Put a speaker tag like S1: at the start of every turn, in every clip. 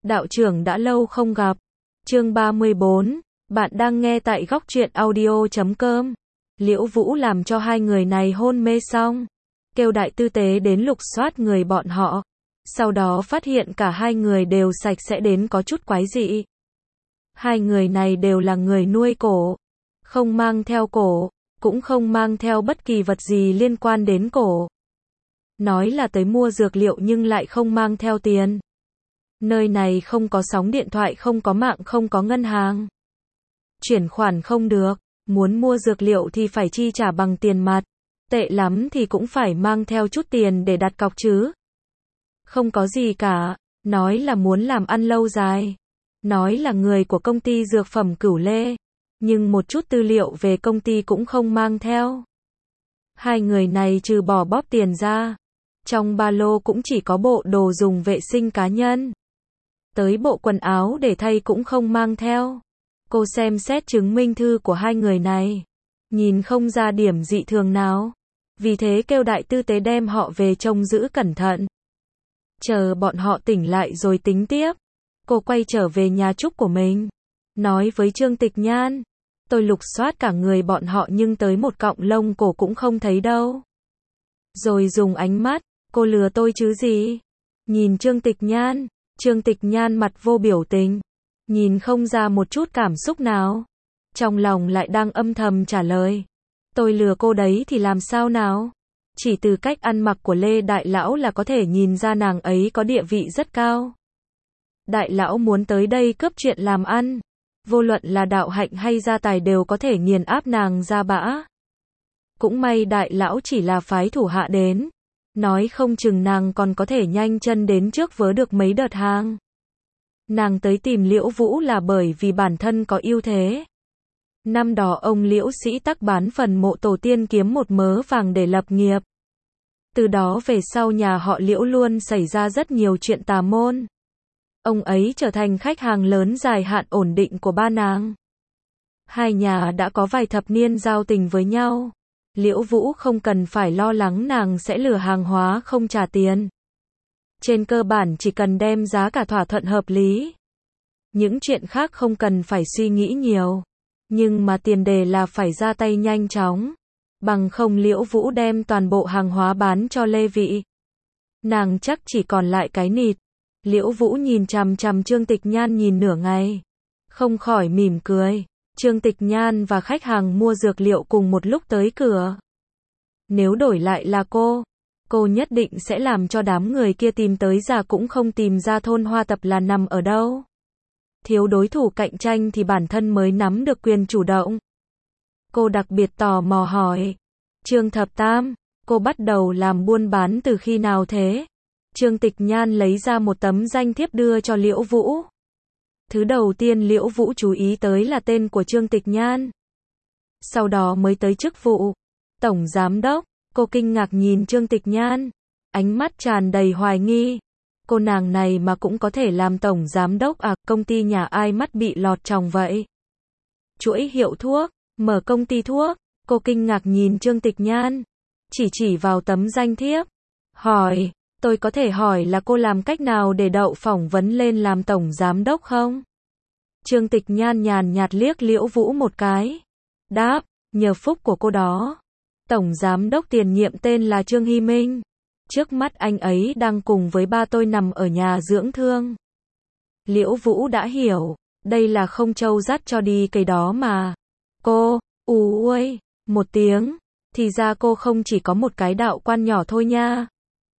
S1: Đạo trưởng đã lâu không gặp. Chương 34, bạn đang nghe tại góc truyện audio.com. Liễu Vũ làm cho hai người này hôn mê xong, kêu đại tư tế đến lục soát người bọn họ. Sau đó phát hiện cả hai người đều sạch sẽ đến có chút quái dị. Hai người này đều là người nuôi cổ, không mang theo cổ, cũng không mang theo bất kỳ vật gì liên quan đến cổ. Nói là tới mua dược liệu nhưng lại không mang theo tiền. Nơi này không có sóng điện thoại, không có mạng, không có ngân hàng. Chuyển khoản không được, muốn mua dược liệu thì phải chi trả bằng tiền mặt. Tệ lắm thì cũng phải mang theo chút tiền để đặt cọc chứ. Không có gì cả, nói là muốn làm ăn lâu dài. Nói là người của công ty dược phẩm Cửu Lê, nhưng một chút tư liệu về công ty cũng không mang theo. Hai người này trừ bỏ bóp tiền ra, trong ba lô cũng chỉ có bộ đồ dùng vệ sinh cá nhân. Tới bộ quần áo để thay cũng không mang theo. Cô xem xét chứng minh thư của hai người này, nhìn không ra điểm dị thường nào. Vì thế kêu đại tư tế đem họ về trông giữ cẩn thận. Chờ bọn họ tỉnh lại rồi tính tiếp. Cô quay trở về nhà trúc của mình, nói với Trương Tịch Nhan, tôi lục soát cả người bọn họ nhưng tới một cọng lông cổ cũng không thấy đâu. Rồi dùng ánh mắt, cô lừa tôi chứ gì? Nhìn Trương Tịch Nhan mặt vô biểu tình, nhìn không ra một chút cảm xúc nào. Trong lòng lại đang âm thầm trả lời, tôi lừa cô đấy thì làm sao nào? Chỉ từ cách ăn mặc của Lê Đại Lão là có thể nhìn ra nàng ấy có địa vị rất cao. Đại Lão muốn tới đây cướp chuyện làm ăn, vô luận là đạo hạnh hay gia tài đều có thể nghiền áp nàng ra bã. Cũng may Đại Lão chỉ là phái thủ hạ đến, nói không chừng nàng còn có thể nhanh chân đến trước vớ được mấy đợt hàng. Nàng tới tìm Liễu Vũ là bởi vì bản thân có ưu thế. Năm đó ông Liễu Sĩ Tắc bán phần mộ tổ tiên kiếm một mớ vàng để lập nghiệp. Từ đó về sau nhà họ Liễu luôn xảy ra rất nhiều chuyện tà môn. Ông ấy trở thành khách hàng lớn dài hạn ổn định của ba nàng. Hai nhà đã có vài thập niên giao tình với nhau. Liễu Vũ không cần phải lo lắng nàng sẽ lừa hàng hóa không trả tiền. Trên cơ bản chỉ cần đem giá cả thỏa thuận hợp lý. Những chuyện khác không cần phải suy nghĩ nhiều. Nhưng mà tiền đề là phải ra tay nhanh chóng. Bằng không Liễu Vũ đem toàn bộ hàng hóa bán cho Lê Vị. Nàng chắc chỉ còn lại cái nịt. Liễu Vũ nhìn chằm chằm Trương Tịch Nhan nhìn nửa ngày, không khỏi mỉm cười. Trương Tịch Nhan và khách hàng mua dược liệu cùng một lúc tới cửa. Nếu đổi lại là cô nhất định sẽ làm cho đám người kia tìm tới già cũng không tìm ra thôn Hoa Tập là nằm ở đâu. Thiếu đối thủ cạnh tranh thì bản thân mới nắm được quyền chủ động. Cô đặc biệt tò mò hỏi, Trương Thập Tam, cô bắt đầu làm buôn bán từ khi nào thế? Trương Tịch Nhan lấy ra một tấm danh thiếp đưa cho Liễu Vũ. Thứ đầu tiên Liễu Vũ chú ý tới là tên của Trương Tịch Nhan. Sau đó mới tới chức vụ Tổng Giám Đốc. Cô kinh ngạc nhìn Trương Tịch Nhan, ánh mắt tràn đầy hoài nghi. Cô nàng này mà cũng có thể làm Tổng Giám Đốc à, công ty nhà ai mắt bị lọt tròng vậy? Chuỗi hiệu thuốc, mở công ty thuốc. Cô kinh ngạc nhìn Trương Tịch Nhan, chỉ vào tấm danh thiếp, hỏi, tôi có thể hỏi là cô làm cách nào để đậu phỏng vấn lên làm Tổng Giám Đốc không? Trương Tịch Nhan nhàn nhạt liếc Liễu Vũ một cái, đáp, nhờ phúc của cô đó. Tổng Giám Đốc tiền nhiệm tên là Trương Hy Minh. Trước mắt anh ấy đang cùng với ba tôi nằm ở nhà dưỡng thương. Liễu Vũ đã hiểu, đây là không trâu dắt cho đi cây đó mà. Cô, ui, một tiếng, thì ra cô không chỉ có một cái đạo quan nhỏ thôi nha.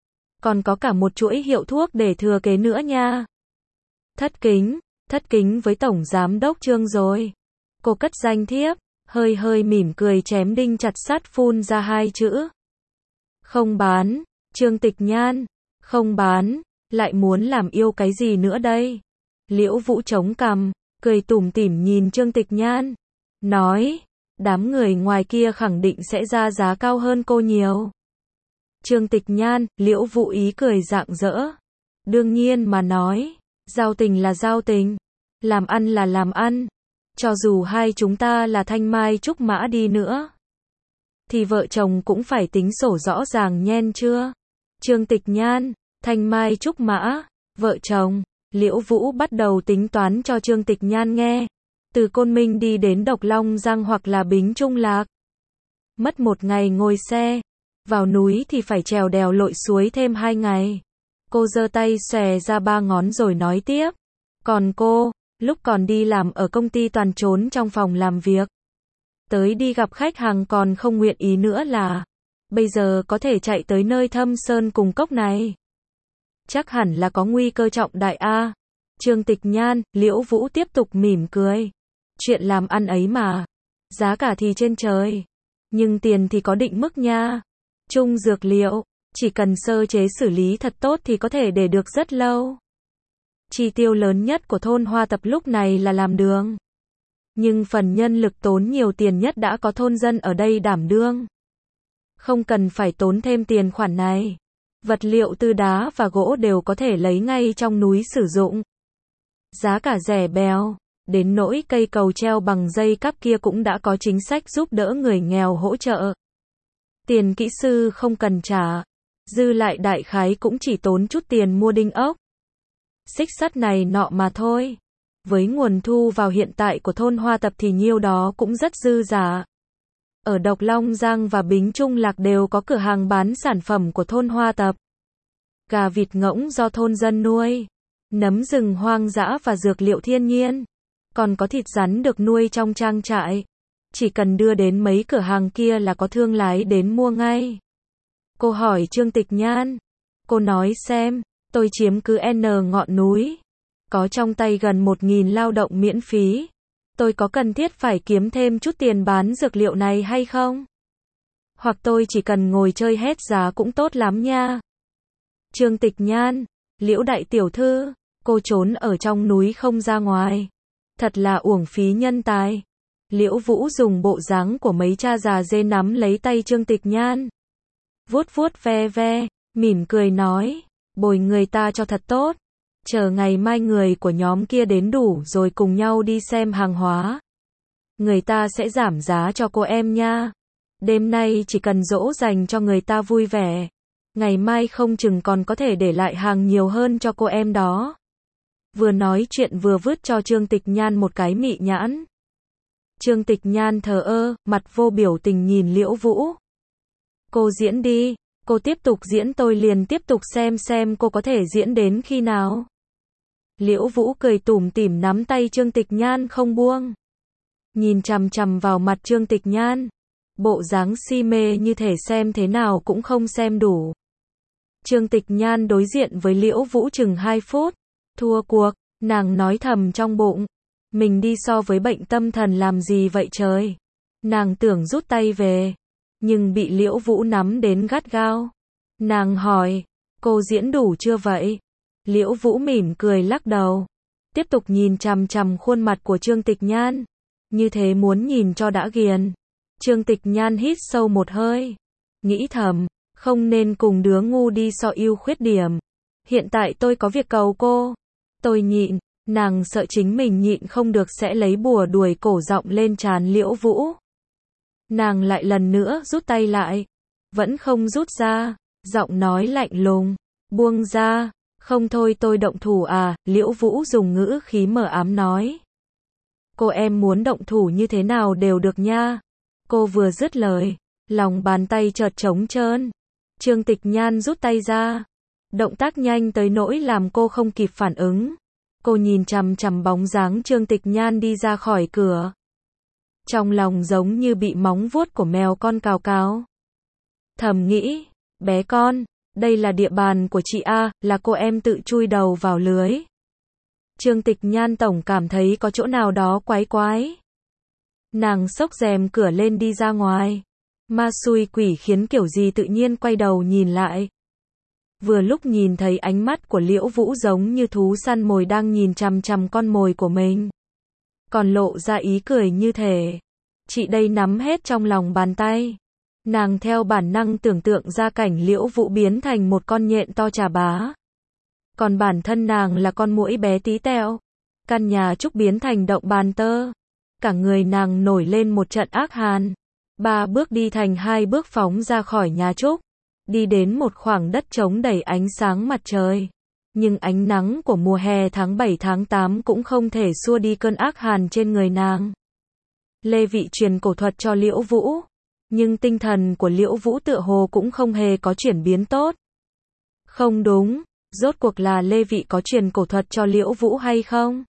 S1: Còn có cả một chuỗi hiệu thuốc để thừa kế nữa nha. Thất kính với Tổng Giám Đốc Trương rồi. Cô cất danh thiếp, hơi mỉm cười chém đinh chặt sắt phun ra hai chữ. Không bán. Trương Tịch Nhan, không bán, lại muốn làm yêu cái gì nữa đây? Liễu Vũ chống cằm, cười tủm tỉm nhìn Trương Tịch Nhan, nói, đám người ngoài kia khẳng định sẽ ra giá cao hơn cô nhiều. Trương Tịch Nhan, Liễu Vũ ý cười rạng rỡ. Đương nhiên mà nói, giao tình là giao tình, làm ăn là làm ăn. Cho dù hai chúng ta là thanh mai trúc mã đi nữa, thì vợ chồng cũng phải tính sổ rõ ràng nhen chưa? Trương Tịch Nhan, thanh mai trúc mã, vợ chồng, Liễu Vũ bắt đầu tính toán cho Trương Tịch Nhan nghe. Từ Côn Minh đi đến Độc Long Giang hoặc là Bính Trung Lạc. Mất 1 ngày ngồi xe. Vào núi thì phải trèo đèo lội suối thêm 2 ngày. Cô giơ tay xòe ra 3 ngón rồi nói tiếp. Còn cô, lúc còn đi làm ở công ty toàn trốn trong phòng làm việc. Tới đi gặp khách hàng còn không nguyện ý nữa là. Bây giờ có thể chạy tới nơi thâm sơn cùng cốc này. Chắc hẳn là có nguy cơ trọng đại a. Trương Tịch Nhan, Liễu Vũ tiếp tục mỉm cười. Chuyện làm ăn ấy mà. Giá cả thì trên trời. Nhưng tiền thì có định mức nha. Trung dược liệu, chỉ cần sơ chế xử lý thật tốt thì có thể để được rất lâu. Chi tiêu lớn nhất của thôn Hoa Tập lúc này là làm đường. Nhưng phần nhân lực tốn nhiều tiền nhất đã có thôn dân ở đây đảm đương. Không cần phải tốn thêm tiền khoản này. Vật liệu từ đá và gỗ đều có thể lấy ngay trong núi sử dụng. Giá cả rẻ bèo. Đến nỗi cây cầu treo bằng dây cáp kia cũng đã có chính sách giúp đỡ người nghèo hỗ trợ. Tiền kỹ sư không cần trả. Dư lại đại khái cũng chỉ tốn chút tiền mua đinh ốc. Xích sắt này nọ mà thôi. Với nguồn thu vào hiện tại của thôn Hoa Tập thì nhiêu đó cũng rất dư giả. Ở Độc Long Giang và Bính Trung Lạc đều có cửa hàng bán sản phẩm của thôn Hoa Tập. Gà vịt ngỗng do thôn dân nuôi. Nấm rừng hoang dã và dược liệu thiên nhiên. Còn có thịt rắn được nuôi trong trang trại. Chỉ cần đưa đến mấy cửa hàng kia là có thương lái đến mua ngay. Cô hỏi Trương Tịch Nhan. Cô nói xem, tôi chiếm cứ N ngọn núi. Có trong tay gần 1.000 lao động miễn phí. Tôi có cần thiết phải kiếm thêm chút tiền bán dược liệu này hay không? Hoặc tôi chỉ cần ngồi chơi hết giá cũng tốt lắm nha. Trương Tịch Nhan, Liễu đại tiểu thư, cô trốn ở trong núi không ra ngoài. Thật là uổng phí nhân tài. Liễu Vũ dùng bộ dáng của mấy cha già dê nắm lấy tay Trương Tịch Nhan. Vuốt vuốt ve ve, mỉm cười nói, bồi người ta cho thật tốt. Chờ ngày mai người của nhóm kia đến đủ rồi cùng nhau đi xem hàng hóa. Người ta sẽ giảm giá cho cô em nha. Đêm nay chỉ cần dỗ dành cho người ta vui vẻ. Ngày mai không chừng còn có thể để lại hàng nhiều hơn cho cô em đó. Vừa nói chuyện vừa vứt cho Trương Tịch Nhan một cái mị nhãn. Trương Tịch Nhan thờ ơ, mặt vô biểu tình nhìn Liễu Vũ. Cô diễn đi, cô tiếp tục diễn tôi liền tiếp tục xem cô có thể diễn đến khi nào. Liễu Vũ cười tủm tỉm nắm tay Trương Tịch Nhan không buông. Nhìn chằm chằm vào mặt Trương Tịch Nhan. Bộ dáng si mê như thể xem thế nào cũng không xem đủ. Trương Tịch Nhan đối diện với Liễu Vũ chừng 2 phút. Thua cuộc, nàng nói thầm trong bụng. Mình đi so với bệnh tâm thần làm gì vậy trời. Nàng tưởng rút tay về. Nhưng bị Liễu Vũ nắm đến gắt gao. Nàng hỏi, cô diễn đủ chưa vậy? Liễu Vũ mỉm cười lắc đầu. Tiếp tục nhìn chằm chằm khuôn mặt của Trương Tịch Nhan. Như thế muốn nhìn cho đã ghiền. Trương Tịch Nhan hít sâu một hơi. Nghĩ thầm, không nên cùng đứa ngu đi so ưu khuyết điểm. Hiện tại tôi có việc cầu cô. Tôi nhịn, nàng sợ chính mình nhịn không được sẽ lấy bùa đuổi cổ giọng lên trán Liễu Vũ. Nàng lại lần nữa rút tay lại. Vẫn không rút ra. Giọng nói lạnh lùng. Buông ra. Không thôi tôi động thủ à, Liễu Vũ dùng ngữ khí mờ ám nói. Cô em muốn động thủ như thế nào đều được nha. Cô vừa dứt lời, lòng bàn tay chợt trống trơn. Trương Tịch Nhan rút tay ra. Động tác nhanh tới nỗi làm cô không kịp phản ứng. Cô nhìn chằm chằm bóng dáng Trương Tịch Nhan đi ra khỏi cửa. Trong lòng giống như bị móng vuốt của mèo con cào cào. Thầm nghĩ, bé con, đây là địa bàn của chị A, là cô em tự chui đầu vào lưới. Trương Tịch Nhan tổng cảm thấy có chỗ nào đó quái quái. Nàng xốc rèm cửa lên đi ra ngoài. Ma xui quỷ khiến kiểu gì tự nhiên quay đầu nhìn lại. Vừa lúc nhìn thấy ánh mắt của Liễu Vũ giống như thú săn mồi đang nhìn chằm chằm con mồi của mình. Còn lộ ra ý cười như thể chị đây nắm hết trong lòng bàn tay. Nàng theo bản năng tưởng tượng ra cảnh Liễu Vũ biến thành một con nhện to chà bá. Còn bản thân nàng là con muỗi bé tí tẹo. Căn nhà trúc biến thành động bàn tơ. Cả người nàng nổi lên một trận ác hàn. 3 bước đi thành 2 bước phóng ra khỏi nhà trúc. Đi đến một khoảng đất trống đầy ánh sáng mặt trời. Nhưng ánh nắng của mùa hè tháng 7 tháng 8 cũng không thể xua đi cơn ác hàn trên người nàng. Lê Vị truyền cổ thuật cho Liễu Vũ, nhưng tinh thần của Liễu Vũ tựa hồ cũng không hề có chuyển biến tốt. Không đúng, rốt cuộc là Lê Vị có truyền cổ thuật cho Liễu Vũ hay không?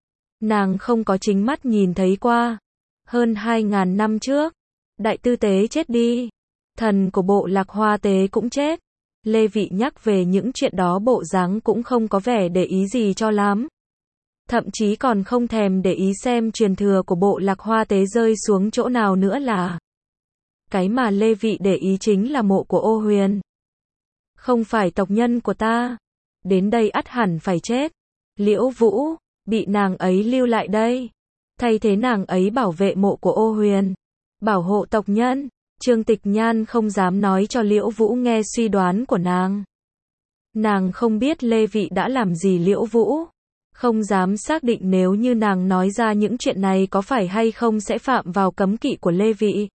S1: Nàng không có chính mắt nhìn thấy qua. Hơn 2.000 năm trước, Đại Tư Tế chết đi, thần của bộ Lạc Hoa Tế cũng chết. Lê Vị nhắc về những chuyện đó bộ dáng cũng không có vẻ để ý gì cho lắm. Thậm chí còn không thèm để ý xem truyền thừa của bộ Lạc Hoa Tế rơi xuống chỗ nào nữa là. Cái mà Lê Vị để ý chính là mộ của Ô Huyền. Không phải tộc nhân của ta. Đến đây ắt hẳn phải chết. Liễu Vũ, bị nàng ấy lưu lại đây. Thay thế nàng ấy bảo vệ mộ của Ô Huyền. Bảo hộ tộc nhân. Trương Tịch Nhan không dám nói cho Liễu Vũ nghe suy đoán của nàng. Nàng không biết Lê Vị đã làm gì Liễu Vũ. Không dám xác định nếu như nàng nói ra những chuyện này có phải hay không sẽ phạm vào cấm kỵ của Lê Vị.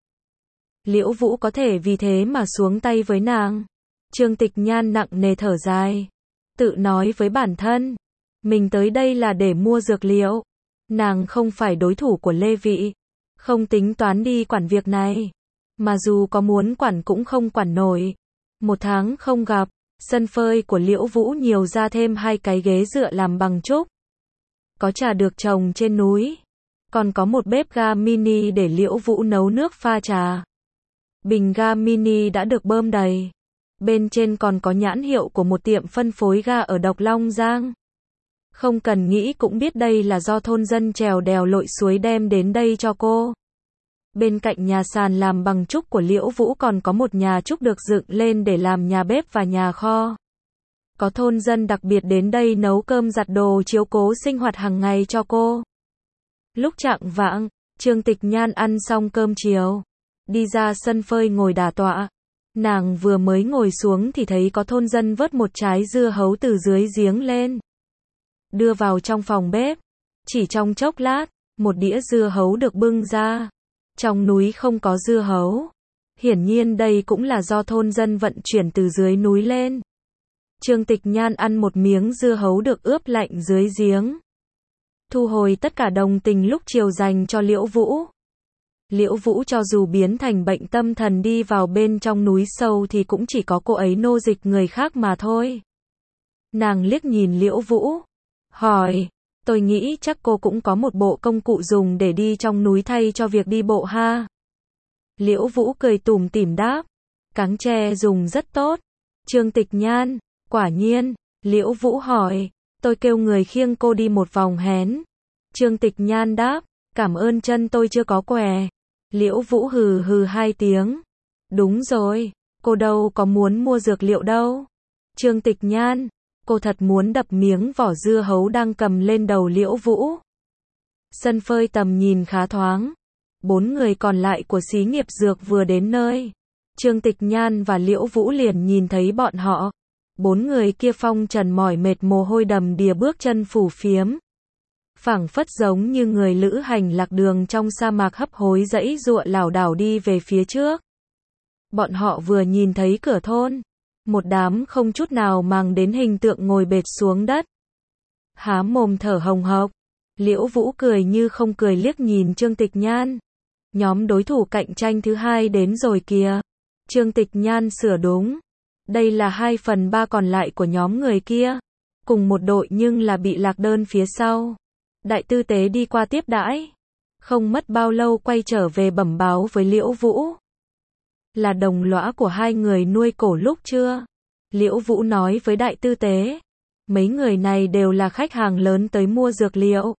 S1: Liễu Vũ có thể vì thế mà xuống tay với nàng. Trương Tịch Nhan nặng nề thở dài. Tự nói với bản thân. Mình tới đây là để mua dược liệu. Nàng không phải đối thủ của Lê Vị. Không tính toán đi quản việc này. Mà dù có muốn quản cũng không quản nổi. 1 tháng không gặp, sân phơi của Liễu Vũ nhiều ra thêm 2 cái ghế dựa làm bằng trúc. Có trà được trồng trên núi. Còn có một bếp ga mini để Liễu Vũ nấu nước pha trà. Bình ga mini đã được bơm đầy. Bên trên còn có nhãn hiệu của một tiệm phân phối ga ở Độc Long Giang. Không cần nghĩ cũng biết đây là do thôn dân trèo đèo lội suối đem đến đây cho cô. Bên cạnh nhà sàn làm bằng trúc của Liễu Vũ còn có một nhà trúc được dựng lên để làm nhà bếp và nhà kho. Có thôn dân đặc biệt đến đây nấu cơm giặt đồ chiếu cố sinh hoạt hàng ngày cho cô. Lúc chạng vạng, Trương Tịch Nhan ăn xong cơm chiều. Đi ra sân phơi ngồi đả tọa. Nàng vừa mới ngồi xuống thì thấy có thôn dân vớt một trái dưa hấu từ dưới giếng lên. Đưa vào trong phòng bếp. Chỉ trong chốc lát, một đĩa dưa hấu được bưng ra. Trong núi không có dưa hấu. Hiển nhiên đây cũng là do thôn dân vận chuyển từ dưới núi lên. Trương Tịch Nhan ăn một miếng dưa hấu được ướp lạnh dưới giếng. Thu hồi tất cả đồng tình lúc chiều dành cho Liễu Vũ. Liễu Vũ cho dù biến thành bệnh tâm thần đi vào bên trong núi sâu thì cũng chỉ có cô ấy nô dịch người khác mà thôi. Nàng liếc nhìn Liễu Vũ. Hỏi. Tôi nghĩ chắc cô cũng có một bộ công cụ dùng để đi trong núi thay cho việc đi bộ ha. Liễu Vũ cười tủm tỉm đáp. Cáng tre dùng rất tốt. Trương Tịch Nhan. Quả nhiên. Liễu Vũ hỏi. Tôi kêu người khiêng cô đi một vòng hén. Trương Tịch Nhan đáp. Cảm ơn chân tôi chưa có què. Liễu Vũ hừ hừ 2 tiếng. Đúng rồi. Cô đâu có muốn mua dược liệu đâu. Trương Tịch Nhan. Cô thật muốn đập miếng vỏ dưa hấu đang cầm lên đầu Liễu Vũ. Sân phơi tầm nhìn khá thoáng. 4 người còn lại của xí nghiệp dược vừa đến nơi. Trương Tịch Nhan và Liễu Vũ liền nhìn thấy bọn họ. 4 người kia phong trần mỏi mệt mồ hôi đầm đìa bước chân phù phiếm. Phảng phất giống như người lữ hành lạc đường trong sa mạc hấp hối dãy giụa lảo đảo đi về phía trước. Bọn họ vừa nhìn thấy cửa thôn. Một đám không chút nào màng đến hình tượng ngồi bệt xuống đất. Há mồm thở hồng hộc. Liễu Vũ cười như không cười liếc nhìn Trương Tịch Nhan. Nhóm đối thủ cạnh tranh thứ 2 đến rồi kìa. Trương Tịch Nhan sửa đúng. Đây là 2/3 còn lại của nhóm người kia. Cùng một đội nhưng là bị lạc đơn phía sau. Đại Tư Tế đi qua tiếp đãi. Không mất bao lâu quay trở về bẩm báo với Liễu Vũ. Là đồng lõa của 2 người nuôi cổ lúc chưa? Liễu Vũ nói với Đại Tư Tế. Mấy người này đều là khách hàng lớn tới mua dược liệu.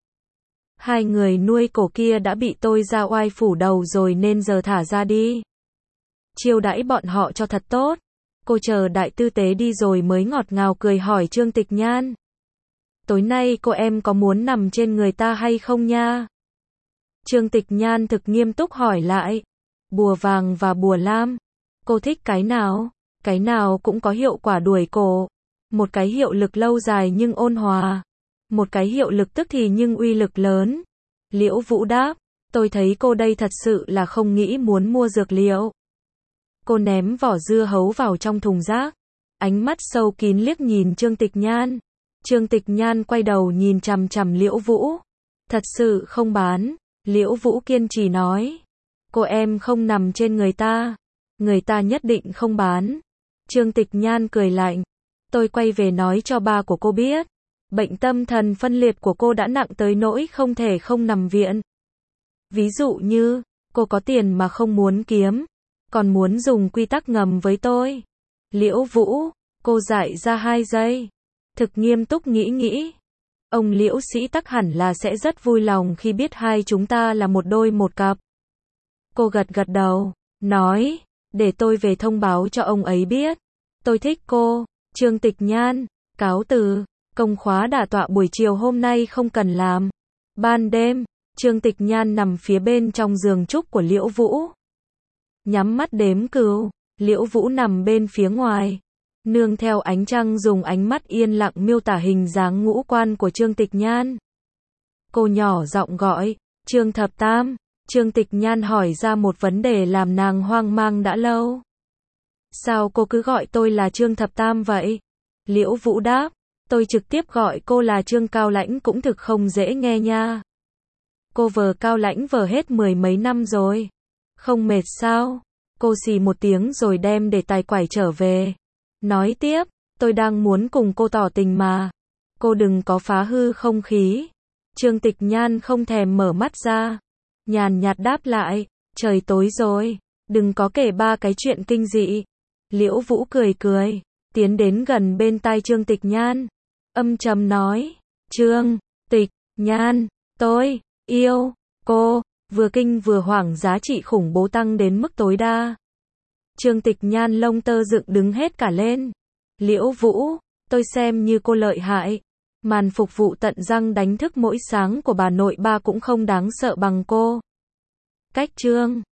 S1: 2 người nuôi cổ kia đã bị tôi ra oai phủ đầu rồi nên giờ thả ra đi. Chiêu đãi bọn họ cho thật tốt. Cô chờ Đại Tư Tế đi rồi mới ngọt ngào cười hỏi Trương Tịch Nhan. Tối nay cô em có muốn nằm trên người ta hay không nha? Trương Tịch Nhan thực nghiêm túc hỏi lại. Bùa vàng và bùa lam. Cô thích cái nào? Cái nào cũng có hiệu quả đuổi cổ. Một cái hiệu lực lâu dài nhưng ôn hòa. Một cái hiệu lực tức thì nhưng uy lực lớn. Liễu Vũ đáp. Tôi thấy cô đây thật sự là không nghĩ muốn mua dược liệu. Cô ném vỏ dưa hấu vào trong thùng rác. Ánh mắt sâu kín liếc nhìn Trương Tịch Nhan. Trương Tịch Nhan quay đầu nhìn chằm chằm Liễu Vũ. Thật sự không bán. Liễu Vũ kiên trì nói. Cô em không nằm trên người ta nhất định không bán. Trương Tịch Nhan cười lạnh. Tôi quay về nói cho ba của cô biết. Bệnh tâm thần phân liệt của cô đã nặng tới nỗi không thể không nằm viện. Ví dụ như, cô có tiền mà không muốn kiếm, còn muốn dùng quy tắc ngầm với tôi. Liễu Vũ, cô dại ra 2 giây. Thực nghiêm túc nghĩ. Ông Liễu Sĩ Tắc hẳn là sẽ rất vui lòng khi biết hai chúng ta là một đôi một cặp. Cô gật đầu, nói, để tôi về thông báo cho ông ấy biết. Tôi thích cô. Trương Tịch Nhan, cáo từ, công khóa đả tọa buổi chiều hôm nay không cần làm. Ban đêm, Trương Tịch Nhan nằm phía bên trong giường trúc của Liễu Vũ. Nhắm mắt đếm cừu, Liễu Vũ nằm bên phía ngoài. Nương theo ánh trăng dùng ánh mắt yên lặng miêu tả hình dáng ngũ quan của Trương Tịch Nhan. Cô nhỏ giọng gọi, Trương Thập Tam. Trương Tịch Nhan hỏi ra một vấn đề làm nàng hoang mang đã lâu. Sao cô cứ gọi tôi là Trương Thập Tam vậy? Liễu Vũ đáp, tôi trực tiếp gọi cô là Trương Cao Lãnh cũng thực không dễ nghe nha. Cô vờ Cao Lãnh vờ hết 10 mấy năm rồi. Không mệt sao? Cô xì một tiếng rồi đem đề tài quải trở về. Nói tiếp, tôi đang muốn cùng cô tỏ tình mà. Cô đừng có phá hư không khí. Trương Tịch Nhan không thèm mở mắt ra. Nhàn nhạt đáp lại, trời tối rồi, đừng có kể ba cái chuyện kinh dị. Liễu Vũ cười, tiến đến gần bên tai Trương Tịch Nhan. Âm trầm nói, Trương Tịch Nhan, tôi yêu cô. Vừa kinh vừa hoảng, giá trị khủng bố tăng đến mức tối đa. Trương Tịch Nhan lông tơ dựng đứng hết cả lên. Liễu Vũ, tôi xem như cô lợi hại. Màn phục vụ tận răng đánh thức mỗi sáng của bà nội ba cũng không đáng sợ bằng cô. Cách Trương